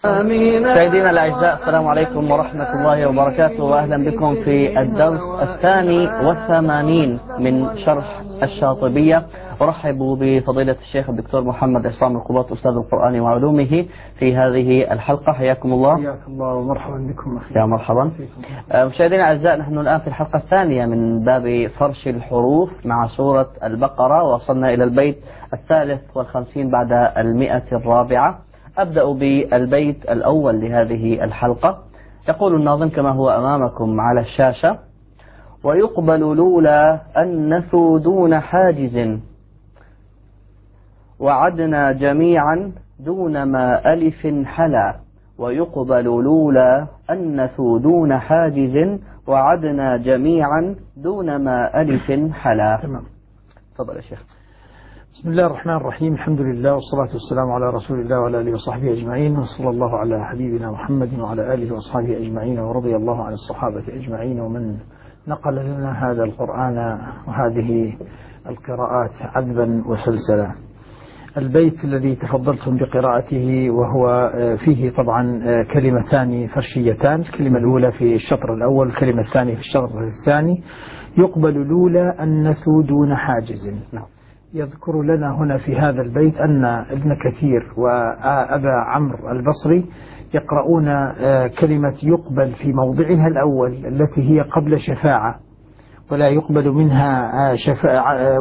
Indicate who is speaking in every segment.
Speaker 1: مشاهدينا الأعزاء، السلام عليكم ورحمة الله وبركاته، وأهلا بكم في الدرس 82 من شرح الشاطبية. أرحب بفضيلة الشيخ الدكتور محمد عصام القباط أستاذ القرآن وعلومه في هذه الحلقة. حياكم الله.
Speaker 2: حياكم الله ومرحبا بكم أخي.
Speaker 1: يا مرحبا. مشاهدينا الأعزاء، نحن الآن في الحلقة الثانية من باب فرش الحروف مع سورة البقرة، وصلنا إلى البيت 53 بعد 100. أبدأ بالبيت الأول لهذه الحلقة. يقول الناظم كما هو أمامكم على الشاشة: ويقبل لولا أنث دون حاجز وعدنا جميعا دون ما ألف حلا. ويقبل لولا أنث دون حاجز وعدنا جميعا دون ما ألف حلا.
Speaker 2: تمام.
Speaker 1: تفضل يا شيخ.
Speaker 2: بسم الله الرحمن الرحيم، الحمد لله والصلاة والسلام على رسول الله وعلى آله وصحبه أجمعين، وصلى الله على حبيبنا محمد وعلى آله وصحبه أجمعين، ورضي الله عن الصحابة أجمعين ومن نقل لنا هذا القرآن وهذه القراءات عذبا وسلسلا. البيت الذي تفضلتم بقراءته وهو فيه طبعا كلمتان فرشيتان، الكلمة الأولى في الشطر الأول، الكلمة الثانية في الشطر الثاني. يقبل لولا أنث دون حاجز. يذكر لنا هنا في هذا البيت أن ابن كثير وأبا عمرو البصري يقرؤون كلمة يقبل في موضعها الأول التي هي قبل شفاعة، ولا يقبل منها شفاعة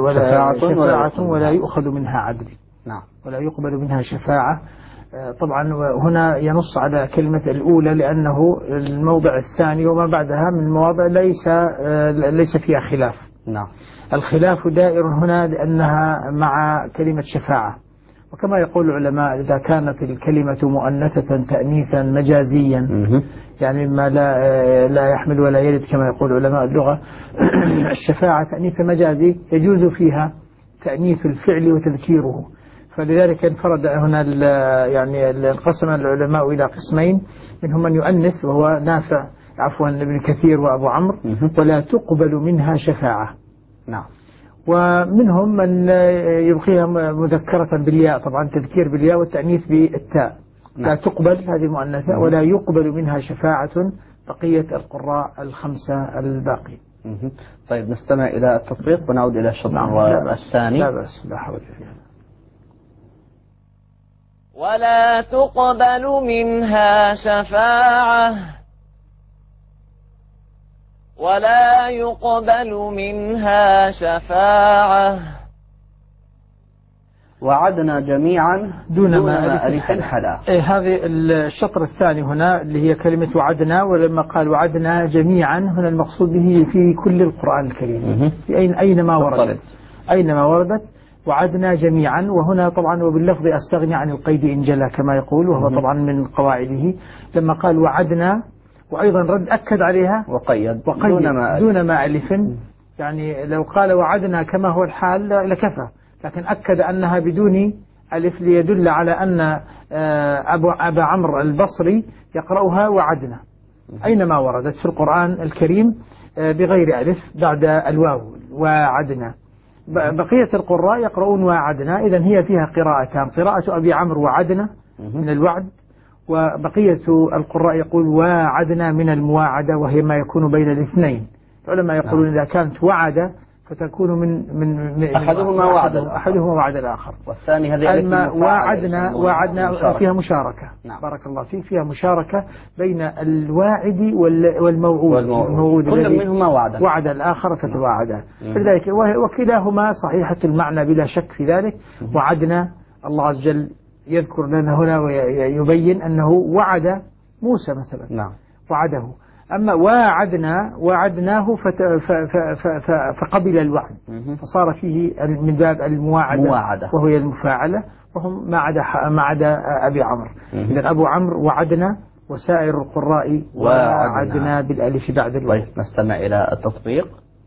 Speaker 2: ولا يؤخذ منها عدل.
Speaker 1: نعم.
Speaker 2: ولا يقبل منها شفاعة. طبعا هنا ينص على كلمة الأولى لأنه الموضع الثاني وما بعدها من مواضع ليس فيها خلاف.
Speaker 1: نعم.
Speaker 2: الخلاف دائر هنا لأنها مع كلمة شفاعة، وكما يقول العلماء إذا كانت الكلمة مؤنثة تأنيثا مجازيا، يعني ما لا يحمل ولا يلد كما يقول علماء اللغة، الشفاعة تأنيث مجازي يجوز فيها تأنيث الفعل وتذكيره، فلذلك انفرد هنا يعني انقسم العلماء إلى قسمين، منهم من يؤنث وهو نافع ابن كثير وأبو عمرو، ولا تقبل منها شفاعة.
Speaker 1: نعم.
Speaker 2: ومنهم من يبقيها مذكرة بالياء، طبعا تذكير بالياء والتأنيث بالتاء.
Speaker 1: نعم.
Speaker 2: لا تقبل هذه مؤنثة، ولا يقبل منها شفاعة بقية القراء الخمسة الباقي.
Speaker 1: طيب نستمع إلى التطبيق ونعود إلى الشطر.
Speaker 2: نعم.
Speaker 1: الثاني.
Speaker 2: لا بأس، لا حول فيها.
Speaker 3: ولا تقبل منها شفاعة ولا يقبل منها شفاعة
Speaker 1: وعدنا جميعا دون ما ألف حلا.
Speaker 2: هذه الشطر الثاني هنا اللي هي كلمة وعدنا، ولما قال وعدنا جميعا هنا المقصود به في كل القرآن الكريم، في أينما وردت وعدنا جميعا. وهنا طبعا وباللفظ أستغني عن القيد إن جلى كما يقول، وهو طبعا من قواعده. لما قال وعدنا وأيضا رد أكد عليها
Speaker 1: وقيد
Speaker 2: دون ما ألف، يعني لو قال وعدنا كما هو الحال لكفى، لكن أكد أنها بدون ألف ليدل على أن أبا عمرو البصري يقرأها وعدنا أينما وردت في القرآن الكريم بغير ألف بعد الواو وعدنا. بقية القراء يقرؤون وعدنا، إذن هي فيها قراءتان: قراءة أبي عمرو وعدنا من الوعد، وبقية القراء يقول وعدنا من المواعدة، وهي ما يكون بين الاثنين. العلماء يقولون إذا كانت وعد فتكون من أحدهما وعد الآخر،
Speaker 1: والثاني هذه
Speaker 2: أما وعدنا فيها مشاركة. نعم. بارك الله فيك، فيها مشاركة بين الواعد والموعود
Speaker 1: كل منهما
Speaker 2: وعد الآخر فتواعدا، فلذلك وكلاهما صحيحة المعنى بلا شك في ذلك. وعدنا الله عز وجل يذكر لنا هنا ويبين أنه وعد موسى مثلا.
Speaker 1: نعم.
Speaker 2: وعده. أما وعدناه فقبل الوعد، فصار فيه من باب المواعدة وهي المفاعلة، وهم ما عدا أبي عمرو. إذن أبو عمرو وعدنا، وسائر القراء وعدنا بالألف بعد الواو.
Speaker 1: طيب نستمع إلى التطبيق.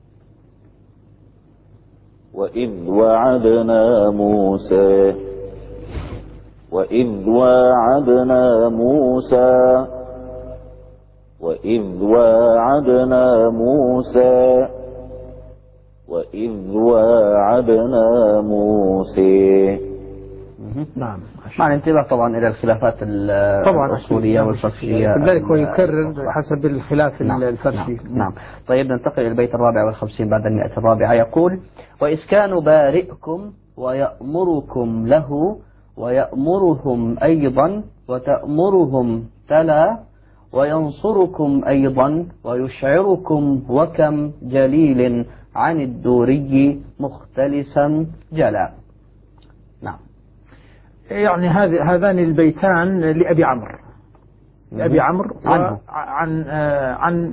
Speaker 4: وإذ وعدنا موسى وإذ وعدنا موسى وإذ وعدنا موسى وإذ وعدنا موسى.
Speaker 2: نعم.
Speaker 1: مع الانتباه طبعا إلى الخلافات الأصولية والفرشية.
Speaker 2: لذلك هو يكرر حسب الخلاف الفرشي.
Speaker 1: نعم. طيب ننتقل إلى البيت 54 بعد 100. يقول: وإسكان بارئكم ويأمركم له ويأمرهم أيضا وتأمرهم تلا وينصركم أيضا ويشعركم وكم جليل عن الدوري مختلسا جلا. نعم.
Speaker 2: يعني هذان البيتان لأبي عمرو، لأبي عمرو عن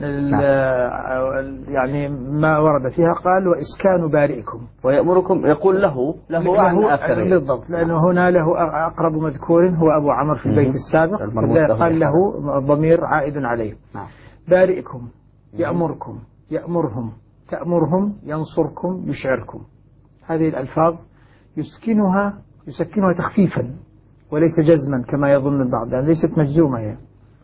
Speaker 2: يعني ما ورد فيها. قال: وإسكان بارئكم
Speaker 1: ويأمركم، يقول له عن آخره
Speaker 2: بالضبط، لأنه هنا له أقرب مذكور هو أبو عمرو في البيت السابق، قال له ضمير عائد عليه. بارئكم، يأمركم، يأمرهم، تأمرهم، ينصركم، يشعركم. هذه الألفاظ يسكنها تخفيفا وليس جزما كما يظن البعض، يعني ليست مجزومة هي.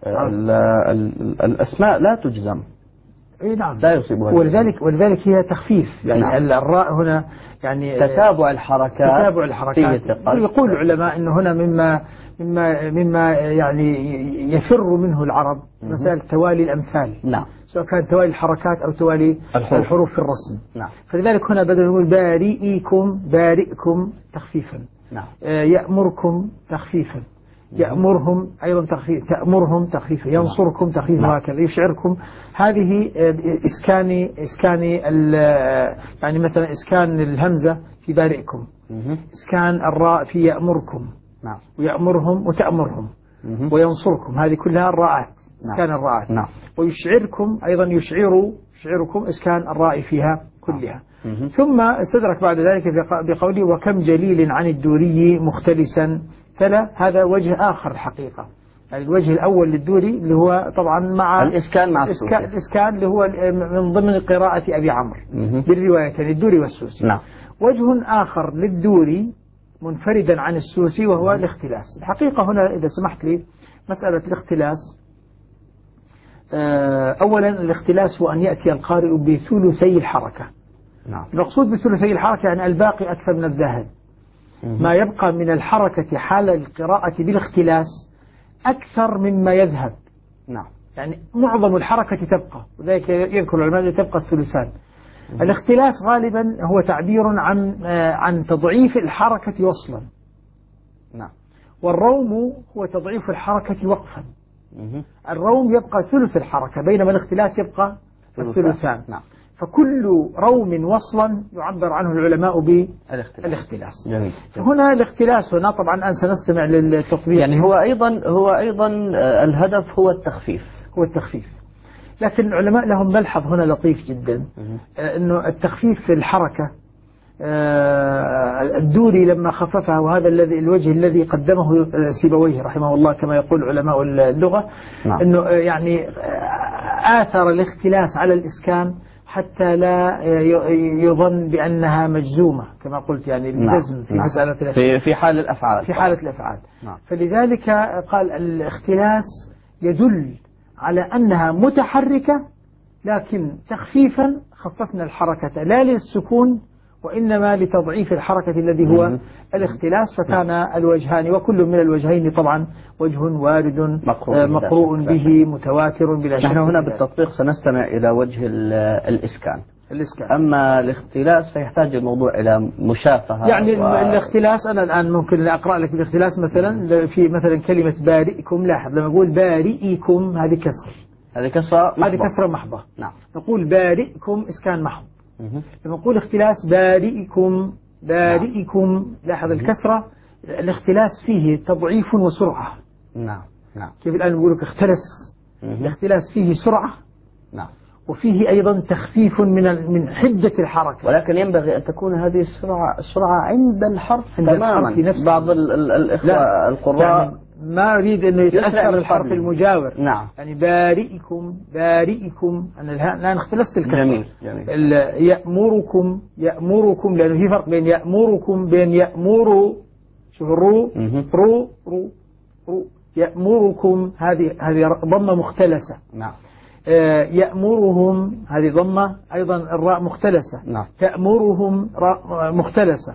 Speaker 1: الأسماء لا تجزم.
Speaker 2: اي نعم،
Speaker 1: لا يصيبها.
Speaker 2: ولذلك هي تخفيف، يعني نعم. الراء هنا يعني
Speaker 1: تتابع الحركات.
Speaker 2: يقول العلماء انه هنا مما يعني يفر منه العرب مسألة توالي الأمثال.
Speaker 1: نعم.
Speaker 2: سواء كان توالي الحركات أو توالي الحروف في الرسم.
Speaker 1: نعم.
Speaker 2: فلذلك هنا بدل نقول بارئكم تخفيفا.
Speaker 1: نعم.
Speaker 2: يأمركم تخفيفا، يأمرهم أيضا تخفيف، تأمرهم تخفيفا، ينصركم تخفيفا، وهكذا. يشعركم. هذه إسكاني يعني مثلا إسكان الهمزة في بارئكم، إسكان الراء في يأمركم.
Speaker 1: نعم.
Speaker 2: ويأمرهم وتأمرهم وينصركم، هذه كلها الراءات، إسكان الراءات.
Speaker 1: نعم.
Speaker 2: ويشعركم أيضا يشعركم إسكان الراء فيها كلها. ثم استدرك بعد ذلك بقوله: وكم جليل عن الدوري مختلسا تلا. هذا وجه آخر الحقيقة. يعني الوجه الأول للدوري اللي هو طبعا مع
Speaker 1: الإسكان مع
Speaker 2: الإسكان اللي هو من ضمن قراءة أبي عمرو بالروايتين الدوري والسوسي.
Speaker 1: نعم.
Speaker 2: وجه آخر للدوري منفردا عن السوسي وهو الاختلاس. الحقيقة هنا إذا سمحت لي مسألة الاختلاس، أولا الاختلاس هو أن يأتي القارئ بثلثي الحركة.
Speaker 1: نعم.
Speaker 2: المقصود بثلثي الحركة يعني الباقي أكثر من الذاهب. ما يبقى من الحركة حال القراءة بالاختلاس أكثر ممما يذهب.
Speaker 1: نعم.
Speaker 2: يعني معظم الحركة تبقى، وذلك يذكر العلماء تبقى الثلثان. الاختلاس غالبا هو تعبير عن تضعيف الحركة وصلا.
Speaker 1: نعم.
Speaker 2: والروم هو تضعيف الحركة وقفا. الروم يبقى ثلث الحركة بينما الاختلاس يبقى الثلثان.
Speaker 1: نعم.
Speaker 2: فكل روم وصلا يعبر عنه العلماء بالاختلاس.
Speaker 1: جميل.
Speaker 2: هنا الاختلاس هنا طبعا الآن سنستمع للتطبيق.
Speaker 1: يعني هو أيضا الهدف هو التخفيف.
Speaker 2: لكن العلماء لهم ملحظ هنا لطيف جدا، أنه التخفيف في الحركة الدوري لما خففها، وهذا الوجه الذي قدمه سيبويه رحمه الله كما يقول علماء اللغة.
Speaker 1: نعم.
Speaker 2: أنه يعني آثر الاختلاس على الإسكان حتى لا يظن بأنها مجزومة كما قلت، يعني الجزم في مسألة
Speaker 1: في حال الأفعال.
Speaker 2: في حالة الأفعال.
Speaker 1: نعم.
Speaker 2: فلذلك قال الاختلاس يدل على أنها متحركة، لكن تخفيفا خففنا الحركة لا للسكون وإنما لتضعيف الحركة الذي هو الاختلاس. فكان الوجهان، وكل من الوجهين طبعا وجه وارد مقروء به متواتر بلا شك.
Speaker 1: نحن هنا بالتطبيق سنستمع إلى وجه الإسكان. أما الاختلاس فيحتاج الموضوع إلى مشافهة.
Speaker 2: يعني الاختلاس أنا الآن ممكن أقرأ لك بالاختلاس مثلا في مثلا كلمة بارئكم. لاحظ لما أقول بارئكم هذه كسر، هذه كسرة محضة.
Speaker 1: نعم.
Speaker 2: نقول بارئكم إسكان محض. لما نقول اختلاس بارئكم لاحظ الكسرة، الاختلاس فيه تضعيف وسرعة.
Speaker 1: نعم.
Speaker 2: كيف الآن نقول لك اختلس، الاختلاس فيه سرعة.
Speaker 1: نعم.
Speaker 2: وفيه أيضا تخفيف من حدة الحركة.
Speaker 1: ولكن ينبغي أن تكون هذه السرعة عند الحرف تماما. بعض الإخوة القراء
Speaker 2: يعني ما أريد أنه يتأثر الحرف المجاور.
Speaker 1: نعم.
Speaker 2: يعني بارئكم أنا الآن اختلست الكسر.
Speaker 1: جميل.
Speaker 2: يأمركم لأنه في فرق بين يأمركم بين يأمر، شوف الرو رو يأمركم هذه ضمة مختلسة.
Speaker 1: نعم.
Speaker 2: يأمرهم هذه ضمة أيضا الراء مختلسة.
Speaker 1: نعم.
Speaker 2: تأمرهم راء مختلسة.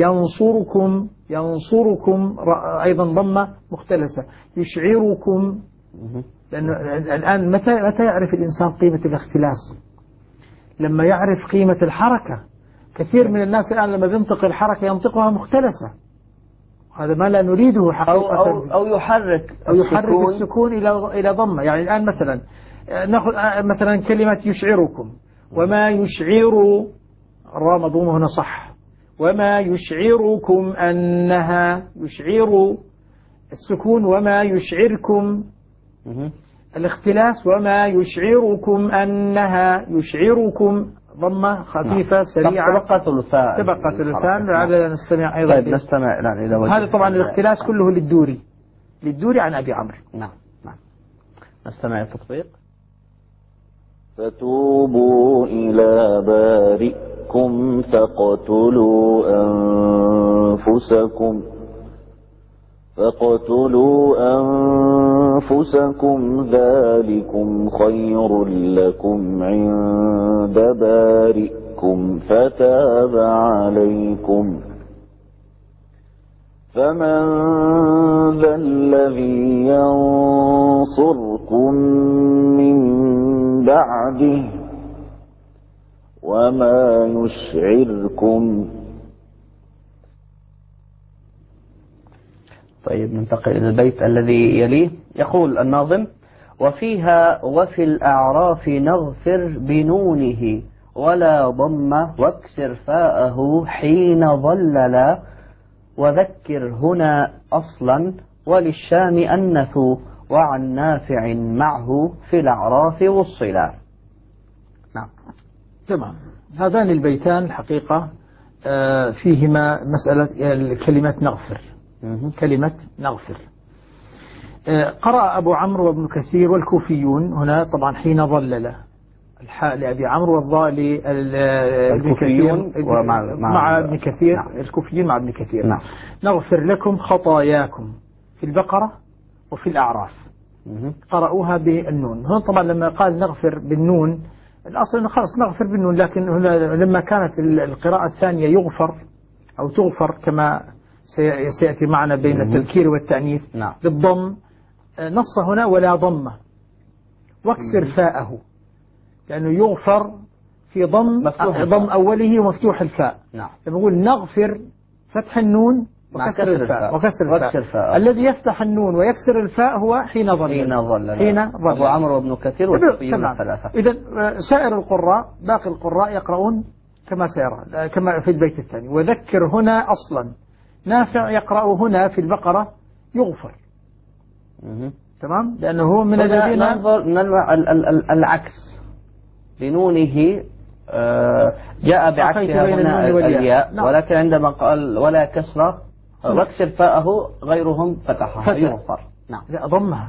Speaker 2: ينصركم أيضا ضمة مختلسة. يشعركم، لأنه الآن متى يعرف الإنسان قيمة الاختلاس؟ لما يعرف قيمة الحركة. كثير من الناس الآن لما بينطق الحركة ينطقها مختلسة، هذا ما لا نريده حقيقة.
Speaker 1: أو يحرك
Speaker 2: السكون إلى ضمة. يعني الآن مثلا نأخذ مثلا كلمة يشعركم، وما يشعر، الراء مضمومة هنا صح، وما يشعركم أنها، يشعر السكون، وما يشعركم الاختلاس، وما يشعركم أنها، يشعركم ضمة خفيفة سريعة.
Speaker 1: تبقى ثلثان.
Speaker 2: لعلنا نستمع أيضا.
Speaker 1: طيب نستمع الآن إلى وجه.
Speaker 2: هذا طبعا الاختلاس كله للدوري عن أبي عمرو.
Speaker 1: نعم. نستمع التطبيق.
Speaker 4: فتوبوا إلى بارئكم فاقتلوا أنفسكم ذلكم خير لكم عند بارئكم فتاب عليكم. فمن ذا الذي ينصركم من بعده وما يشعركم.
Speaker 1: طيب ننتقل إلى البيت الذي يليه. يقول الناظم: وفيها وفي الأعراف نغفر بنونه ولا ضم واكسر فاءه حين ظللا وذكر هنا أصلا وللشام أنثوا وعن نافع معه في الأعراف والصلا. نعم.
Speaker 2: تمام. هذان البيتان الحقيقة فيهما مسألة كلمة نغفر. كلمة نغفر. قرأ أبو عمرو وابن كثير والكوفيون هنا طبعا حين ظلل، الحاء لأبي عمرو والضاء لابن كثير مع ابن كثير. نعم. الكوفيين مع ابن كثير.
Speaker 1: نعم.
Speaker 2: نغفر لكم خطاياكم في البقرة وفي الأعراف. قرأوها بالنون. هنا طبعا لما قال نغفر بالنون الأصل أنه خلاص نغفر بالنون، لكن هنا لما كانت القراءة الثانية يغفر أو تغفر كما سيأتي معنا بين التذكير والتأنيث.
Speaker 1: نعم.
Speaker 2: بالضم نص هنا ولا ضمة واكسر فاءه، لأنه يغفر في ضم أوله ومفتوح الفاء.
Speaker 1: نعم. لما
Speaker 2: نقول نغفر فتح النون وكسر الفاء. الذي يفتح النون ويكسر الفاء هو حين ظل.
Speaker 1: أبو عمرو وابن كثير والكوفيون الثلاثة.
Speaker 2: إذن سائر القراء باقي القراء يقرؤون كما سيرى كما في البيت الثاني. وذكر هنا أصلا. نافع يقرأ هنا في البقرة يغفر. تمام، لأنه هو من الذين
Speaker 1: ننظر العكس لنونه جاء بعكسها هنا الياء. نعم. ولكن عندما قال ولا كسرة واكسر فاءه غيرهم فتحها يغفر. نعم.
Speaker 2: لا ضمها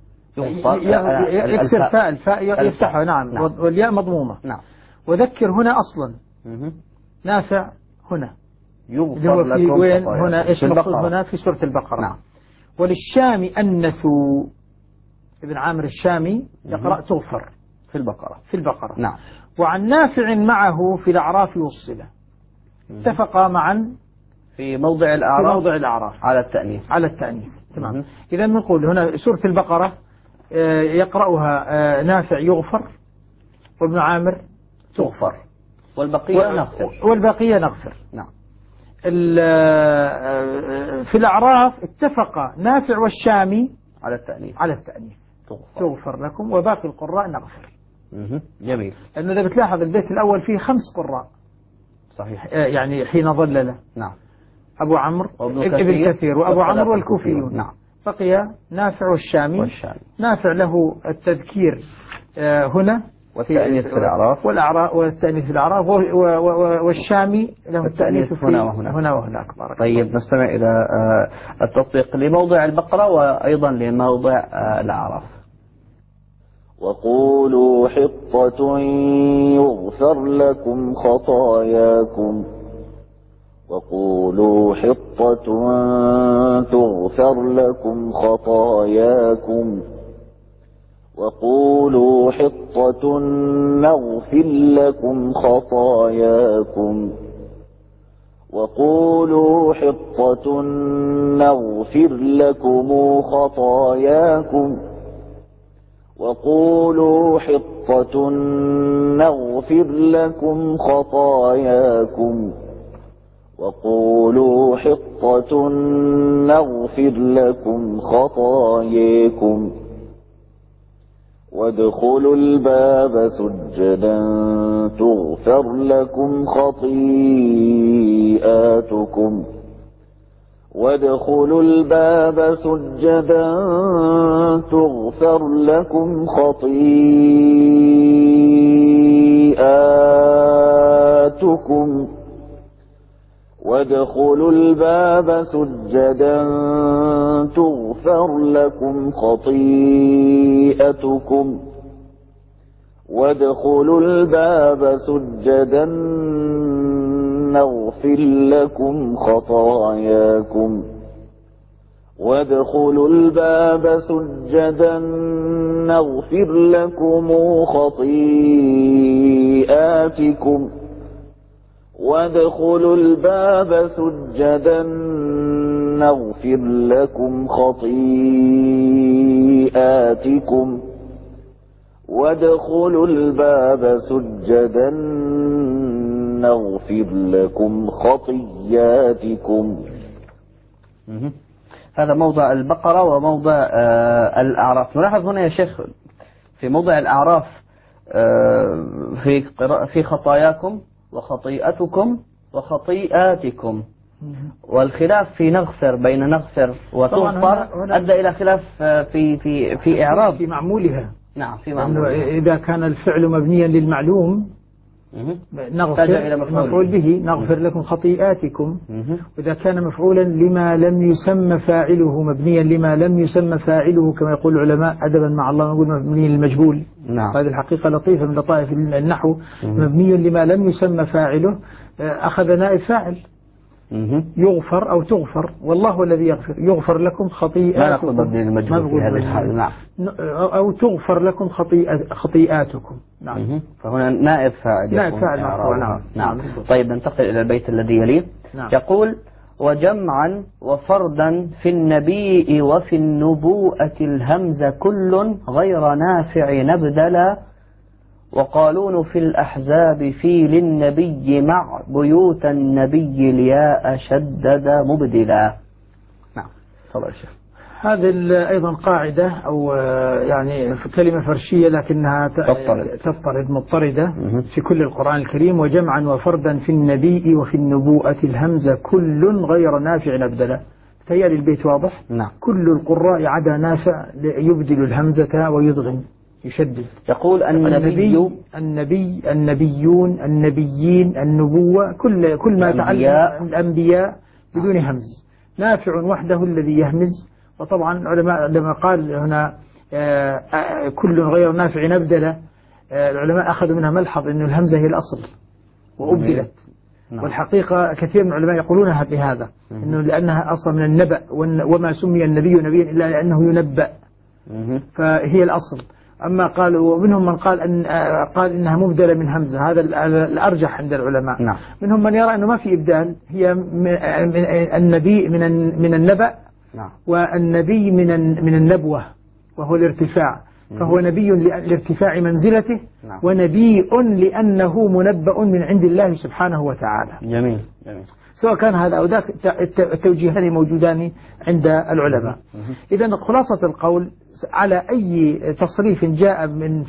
Speaker 2: يكسر الفاء يفتحها. نعم. والياء مضمومة.
Speaker 1: نعم.
Speaker 2: وذكر هنا أصلا. نافع هنا
Speaker 1: يغفر لكم
Speaker 2: وين هنا إيش مقصود هنا في سورة البقرة.
Speaker 1: نعم.
Speaker 2: وللشام أنثوا، ابن عامر الشامي يقرأ تغفر
Speaker 1: في البقرة.
Speaker 2: نعم. وعن نافع معه في الأعراف والصلة. اتفقا معا
Speaker 1: في موضع الأعراف على التأنيث.
Speaker 2: تمام. إذا نقول هنا سورة البقرة يقرأها نافع يغفر وابن عامر
Speaker 1: تغفر والبقية نغفر.
Speaker 2: نعم. في الأعراف اتفق نافع والشامي على التأنيث تغفر لكم، وباقي القراء نغفر.
Speaker 1: جميل.
Speaker 2: لأنه إذا بتلاحظ البيت الأول فيه 5 قراء.
Speaker 1: صحيح.
Speaker 2: يعني حين ظلل.
Speaker 1: نعم.
Speaker 2: أبو عمرو ابن كثير وأبو عمرو والكوفيون.
Speaker 1: نعم.
Speaker 2: بقي نافع والشامي. نافع له التذكير هنا
Speaker 1: والتأنيث في الأعراف
Speaker 2: والتأنيث في الأعراف والشامي له التأنيث هنا وهناك.
Speaker 1: طيب نستمع إلى التطبيق لموضع البقرة وأيضا لموضع الأعراف.
Speaker 4: وقولوا حطة يغفر لكم خطاياكم وقولوا حطة تغفر لكم خطاياكم وقولوا حطة نغفر لكم خطاياكم وقولوا حطة نغفر لكم خطاياكم وقولوا حطة نغفر لكم خطاياكم وقولوا حطة نغفر لكم خطاياكم وادخلوا الباب سجدا تغفر لكم خطيئاتكم وادخلوا الباب سجدا تغفر لكم خطيئاتكم وادخلوا الباب سجدا تغفر لكم خطيئتكم وادخلوا الباب سجدا نغفر لكم خطاياكم وادخلوا الباب سجدا نغفر لكم خطيئاتكم وادخلوا الباب سجدا نغفر لكم خطيئاتكم وادخلوا الباب سجدا نغفر لكم خطيئاتكم.
Speaker 1: هذا موضع البقرة وموضع الأعراف. نلاحظ هنا يا شيخ في موضع الأعراف في خطاياكم وخطيئتكم وخطيئاتكم، والخلاف في نغفر بين نغفر وتغفر أدى إلى خلاف في إعراب
Speaker 2: في معمولها.
Speaker 1: نعم في معمولها.
Speaker 2: إذا كان الفعل مبنيا للمعلوم نغفر مفعول به نغفر لكم خطيئاتكم، وإذا كان مفعولا لما لم يسمى فاعله مبنيا لما لم يسمى فاعله كما يقول العلماء أدبا مع الله نقول مبني للمجهول.
Speaker 1: نعم.
Speaker 2: هذه الحقيقة لطيفة من لطائف النحو. مبني لما لم يسمى فاعله أخذ نائب فاعل يغفر أو تغفر، والله الذي يغفر لكم خطيئاتكم.
Speaker 1: ما نقول مبني للمجهول في هذه الحالة. نعم.
Speaker 2: أو تغفر لكم خطيئاتكم. نعم.
Speaker 1: فهنا نائب فاعل.
Speaker 2: نائب فاعل مرفوع. نعم.
Speaker 1: نعم. طيب ننتقل إلى البيت الذي يليه.
Speaker 2: نعم.
Speaker 1: يقول وجمعا وفردا في النبي وفي النبوءة الهمزة كل غير نافع نبدلا وقالون في الأحزاب في للنبي مع بيوت النبي الياء شدد مبدلا. نعم. تفضل يا شيخ.
Speaker 2: هذه أيضا قاعدة أو يعني كلمة فرشية لكنها تضطرد مضطردة في كل القرآن الكريم. وجمعا وفردا في النبي وفي النبوءة الهمزة كل غير نافع نبدلا. تهيألي البيت واضح.
Speaker 1: نعم.
Speaker 2: كل القراء عدا نافع يبدل الهمزة ويدغم يشدد.
Speaker 1: يقول
Speaker 2: النبيون النبيين النبوة كل ما يتعلق الأنبياء بدون همز. نافع وحده الذي يهمز. وطبعا العلماء لما قال هنا كل غير نافع نبدل العلماء أخذوا منها ملحظ أن الهمزة هي الأصل وأبدلت. والحقيقة كثير من العلماء يقولونها بهذا أنه لأنها أصلا من النبأ وما سمي النبي نبيا إلا لأنه ينبأ فهي الأصل. أما قالوا ومنهم من قال قال إنها مبدلة من همزة. هذا الأرجح عند العلماء.
Speaker 1: نعم.
Speaker 2: منهم من يرى أنه ما في إبدال هي النبي من النبأ.
Speaker 1: نعم.
Speaker 2: والنبي من النبوة وهو الارتفاع. فهو نبي لارتفاع منزلته.
Speaker 1: نعم.
Speaker 2: ونبي لأنه منبأ من عند الله سبحانه وتعالى.
Speaker 1: جميل.
Speaker 2: سواء كان هذا أو ذاك التوجيهان موجودان عند العلماء. إذن خلاصة القول على أي تصريف جاء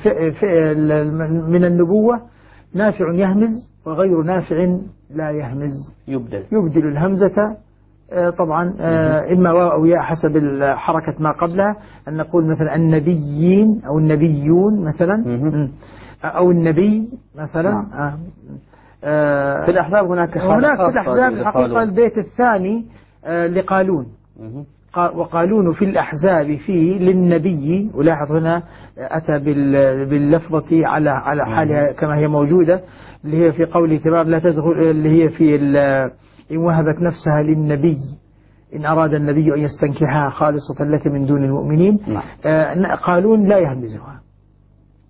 Speaker 2: من النبوة نافع يهمز وغير نافع لا يهمز يبدل الهمزة طبعا إما واو أو ياء حسب حركة ما قبلها. أن نقول مثلا النبيين أو النبيون مثلا أو النبي مثلا.
Speaker 1: في الأحزاب هناك
Speaker 2: في الأحزاب الحقيقة البيت الثاني لقالون. وقالون في الأحزاب فيه للنبي. ولاحظ هنا أتى باللفظة على حالها كما هي موجودة اللي هي في قوله تبارك لا تدخل اللي هي في إن وهبت نفسها للنبي إن أراد النبي أن يستنكحها خالصة لك من دون المؤمنين. قالون لا يهمزها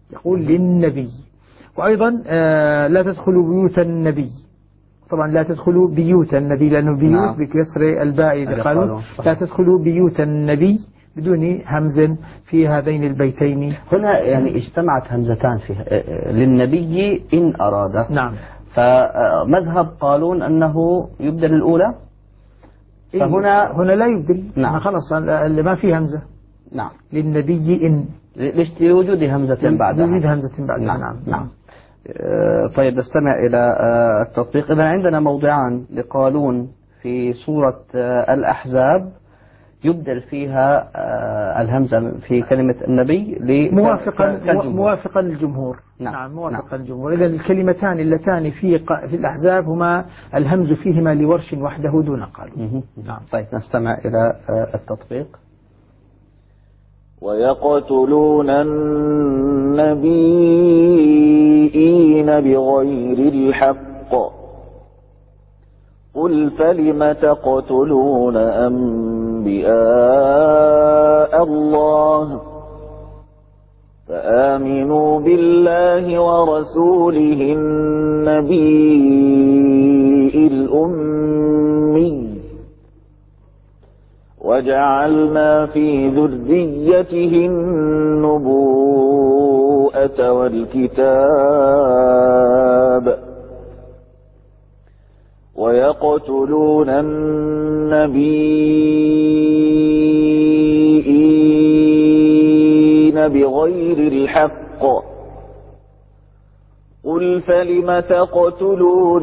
Speaker 2: يقول للنبي. وأيضا لا تدخلوا بيوت النبي، طبعا لا تدخلوا بيوت النبي لأنه بيوت
Speaker 1: نعم.
Speaker 2: بكسر الباء إذا قالوا لا تدخلوا بيوت النبي بدون همز في هذين البيتين.
Speaker 1: هنا يعني اجتمعت همزتان فيها للنبي إن أراد.
Speaker 2: نعم.
Speaker 1: فمذهب قالون أنه يبدل الأولى،
Speaker 2: فهنا لا يبدل.
Speaker 1: نعم.
Speaker 2: خلاص اللي ما فيه همزة.
Speaker 1: نعم.
Speaker 2: للنبي إن
Speaker 1: لوجود همزة بعدها.
Speaker 2: لوجود همزة بعدها.
Speaker 1: نعم.
Speaker 2: نعم.
Speaker 1: نعم. طيب نستمع إلى التطبيق. إذا عندنا موضعان لقالون في سورة الأحزاب يبدل فيها الهمزة في كلمة النبي
Speaker 2: موافقا للجمهور. نعم موافقا للجمهور. إذا الكلمتان اللتان في الأحزاب هما الهمز فيهما لورش وحده دون قالون.
Speaker 1: نعم. طيب نستمع إلى التطبيق.
Speaker 4: ويقتلون النبيين بغير الحق قل فلم تقتلون أنبياء الله فآمنوا بالله ورسوله النبي الأمي وجعلنا في ذريته النبوءة والكتاب ويقتلون النبيين بغير الحق قل فلم تقتلون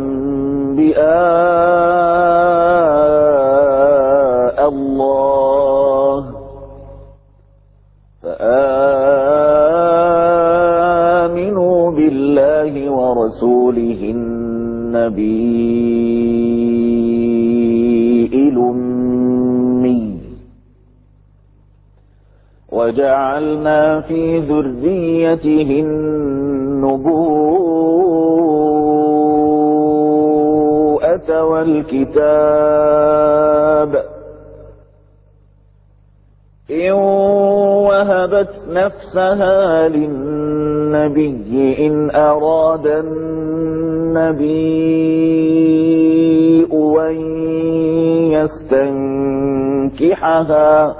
Speaker 4: أنبياء الله فآمنوا بالله ورسوله النبي الأمي وجعلنا في ذريته النبوءة والكتاب إن وهبت نفسها للنبي إن أراد النبي أن يستنكحها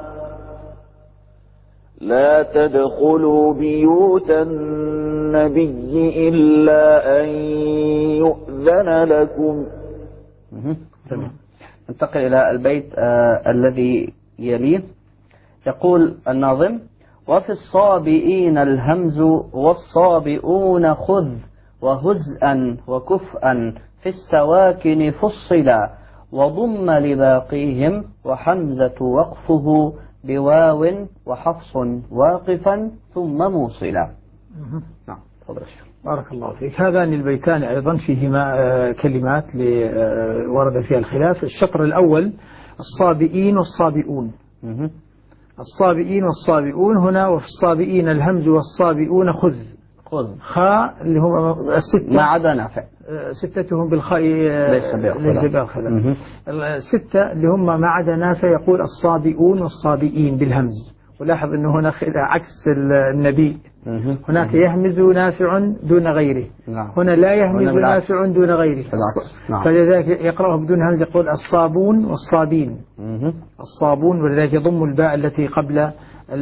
Speaker 4: لا تدخلوا بيوت النبي إلا أن يؤذن لكم.
Speaker 1: تمام. ننتقل إلى البيت الذي يليه. يقول الناظم: وفي الصابئين الهمز والصابئون خذ وهزءا وكفءا في السواكن فصلا وضم لباقيهم وحمزة وقفه بواو وحفص واقفا ثم موصلا. نعم تفضل الشيخ.
Speaker 2: بارك الله فيك. هذان البيتان أيضا فيهما كلمات ورد فيها الخلاف. الشطر الأول الصابئين والصابئون. الصابئين والصابئون هنا وفي الصابئين الهمز والصابئون خذ خاء اللي هم الستة
Speaker 1: ما عدا نافع
Speaker 2: ستتهم بالخاء
Speaker 1: ليس بأخذ.
Speaker 2: الستة اللي هم ما عدا نافع يقول الصابئون والصابئين بالهمز. ولاحظ أنه هنا عكس النبي. هناك يهمز نافع دون غيره. هنا لا يهمز نافع دون غيره. فلذلك يقرأه بدون همز يقول الصابون والصابين. الصابون ولذلك يضم الباء التي قبل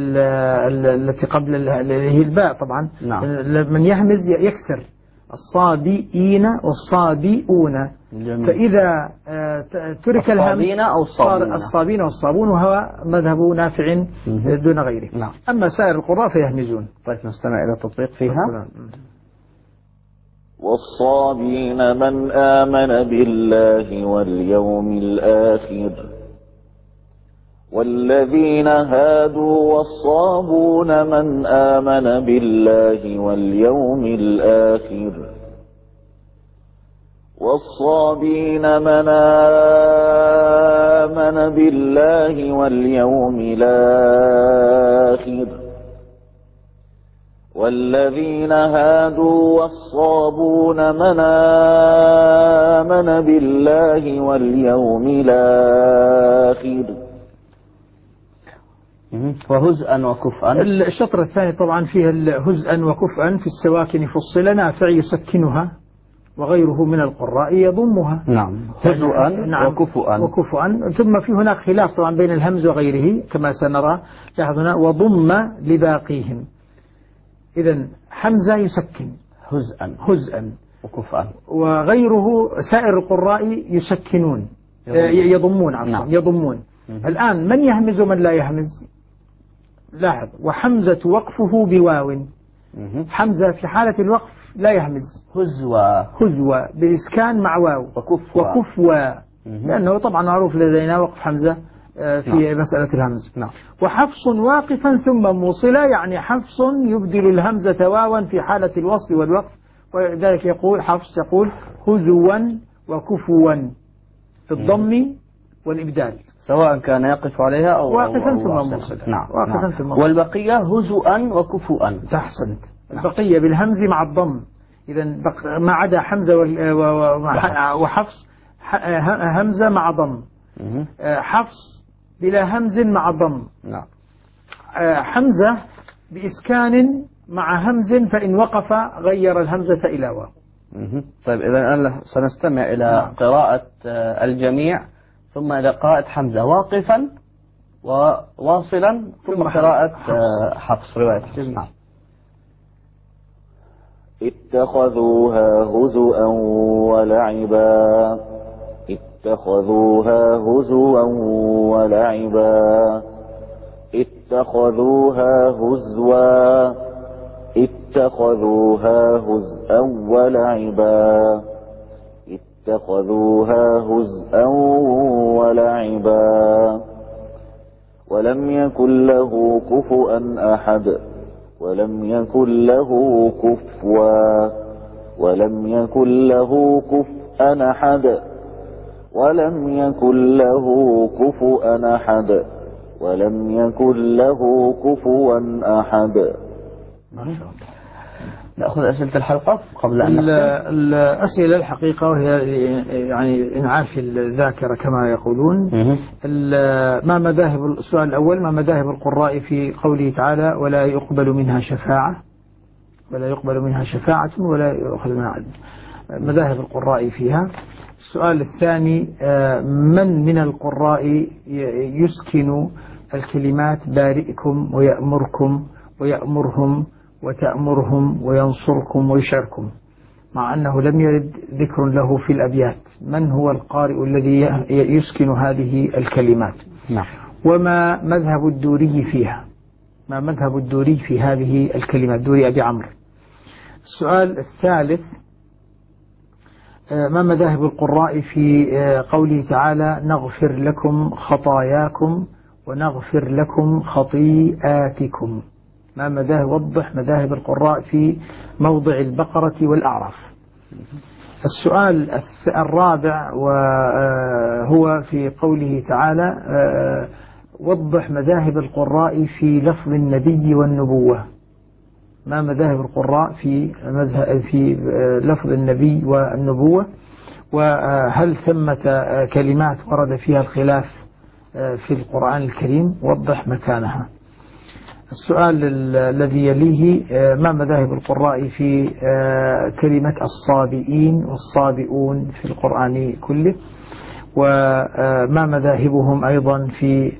Speaker 2: هي الباء طبعا. من يهمز يكسر الصابئين والصابئون. فإذا ترك الهمز صار الصابين والصابون وهو مذهب نافع دون غيره. أما سائر القراء فيهمزون.
Speaker 1: طيب نستمع إلى التطبيق فيها.
Speaker 4: والصابين من آمن بالله واليوم الآخر والذين هادوا والصابون من آمن بالله واليوم الآخر والصابين من آمن بالله واليوم الآخر والذين هادوا والصابون من آمن بالله واليوم الآخر.
Speaker 1: وهزءا وكفءا.
Speaker 2: الشطر الثاني طبعا فيها هزءا وكفءا في السواكن فصل، نافع يسكنها وغيره من القراء يضمها.
Speaker 1: نعم، هزءا
Speaker 2: وكفءا. ثم في هناك خلاف طبعا بين الهمز وغيره كما سنرى. لاحظنا وضم لباقيهم. إذن حمزة يسكن هزءا
Speaker 1: وكفءا،
Speaker 2: وغيره سائر القراء يسكنون يضمون
Speaker 1: نعم.
Speaker 2: يضمون. الآن من يهمز ومن لا يهمز؟ لاحظ وحمزة وقفه بواو. حمزة في حالة الوقف لا يهمز، هزوة بإسكان مع واو، وكفوة لأنه طبعا معروف لدينا وقف حمزة في مسألة الهمز. وحفص واقفا ثم موصلا، يعني حفص يبدل الهمزة واوا في حالة الوصل والوقف، ولذلك يقول حفص يقول هزوا وكفوا في الضم والإبدال،
Speaker 1: سواء كان يقف عليها أو
Speaker 2: واقفا ثم موصلا.
Speaker 1: نعم. والبقية هزوا وكفوا.
Speaker 2: أحسنت. البقية بالهمز مع الضم. إذن ما عدا حمزة وحفص همزة مع ضم. حفص بلا همز مع ضم. حمزة بإسكان مع همز، فإن وقف غير الهمزة إلى واو.
Speaker 1: طيب إذن سنستمع إلى قراءة الجميع، ثم إلى قراءة حمزة واقفا وواصلا، ثم قراءة حفص رواية حفص. نعم.
Speaker 4: اتخذوها هزؤا ولعبا، اتخذوها هزوا ولعبا، اتخذوها هزوا، اتخذوها هزءا ولعبا، اتخذوها هزءا ولعبا، ولم يكن له كفؤا أحد، ولم يكن له كفوا، ولم يكن له كفءا أحد، ولم يكن له كفؤا أحد، ولم يكن له كفوا أحد.
Speaker 2: ما شاء الله.
Speaker 1: نأخذ أسئلة الحلقة قبل أن
Speaker 2: الأسئلة الحقيقة وهي يعني انعاش الذاكرة كما يقولون. ما مذاهب السؤال الأول: ما مذاهب القراء في قوله تعالى ولا يقبل منها شفاعة، ولا يقبل منها شفاعة ولا يؤخذ منها عدل؟ مذاهب القراء فيها. السؤال الثاني: من القراء يسكن الكلمات بارئكم ويأمركم ويأمرهم وتأمرهم وينصركم ويشعركم، مع أنه لم يرد ذكر له في الأبيات؟ من هو القارئ الذي يسكن هذه الكلمات؟
Speaker 1: نعم.
Speaker 2: وما مذهب الدوري فيها؟ ما مذهب الدوري في هذه الكلمات، دوري أبي عمرو؟ السؤال الثالث: ما مذاهب القراء في قوله تعالى نغفر لكم خطاياكم ونغفر لكم خطيئاتكم؟ ما مذاهب؟ وضح مذاهب القراء في موضع البقرة والأعراف. السؤال الرابع وهو في قوله تعالى وضح مذاهب القراء في لفظ النبي والنبوة. ما مذاهب القراء في لفظ النبي والنبوة، وهل ثمة كلمات ورد فيها الخلاف في القرآن الكريم؟ وضح مكانها. السؤال الذي يليه: ما مذاهب القراء في كلمة الصابئين والصابئون في القرآن كله؟ وما مذاهبهم أيضا في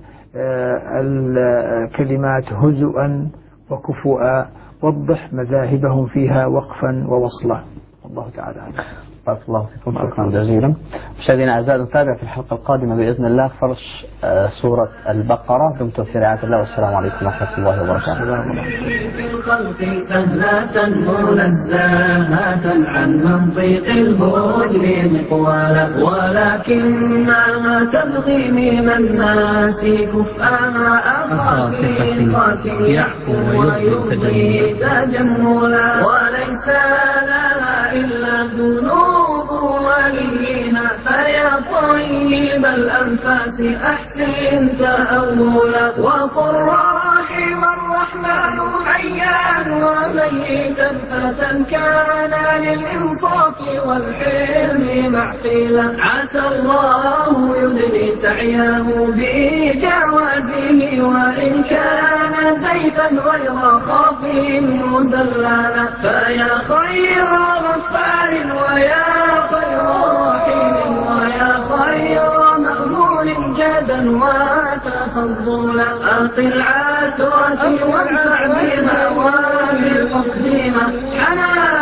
Speaker 2: الكلمات هزؤا وكفؤا؟ وضح مذاهبهم فيها وقفا ووصلا. الله تعالى عنه.
Speaker 1: بارك الله فيكم، شكرا جزيلا. مشاهدينا الاعزاء، نتابع في الحلقه القادمه باذن الله فرش سوره البقره. دمتم في رعايه الله، والسلام عليكم ورحمه الله وبركاته.
Speaker 5: في الخلق سهلة منزهة عن منطق الهجر مقوالا، ولكنها تبغي من الناس كفءا أخاف يعفو ويبغي تجملا، وليس لها إلا الذنوب وليها، فيا طيب الأنفاس أحسن تأولا، وقل رحم الرحمن حيا وميتا فتى كان للإنصاف والحلم معقلا عسى الله يدني سعيه بجوازه وإن كان زيفا غير خافي مزللا فيا خير غفار ويا خير رحيم ويا خير مأمون جدا وتفضلا أقل عثرتي وانفع بها وبالقصد حنان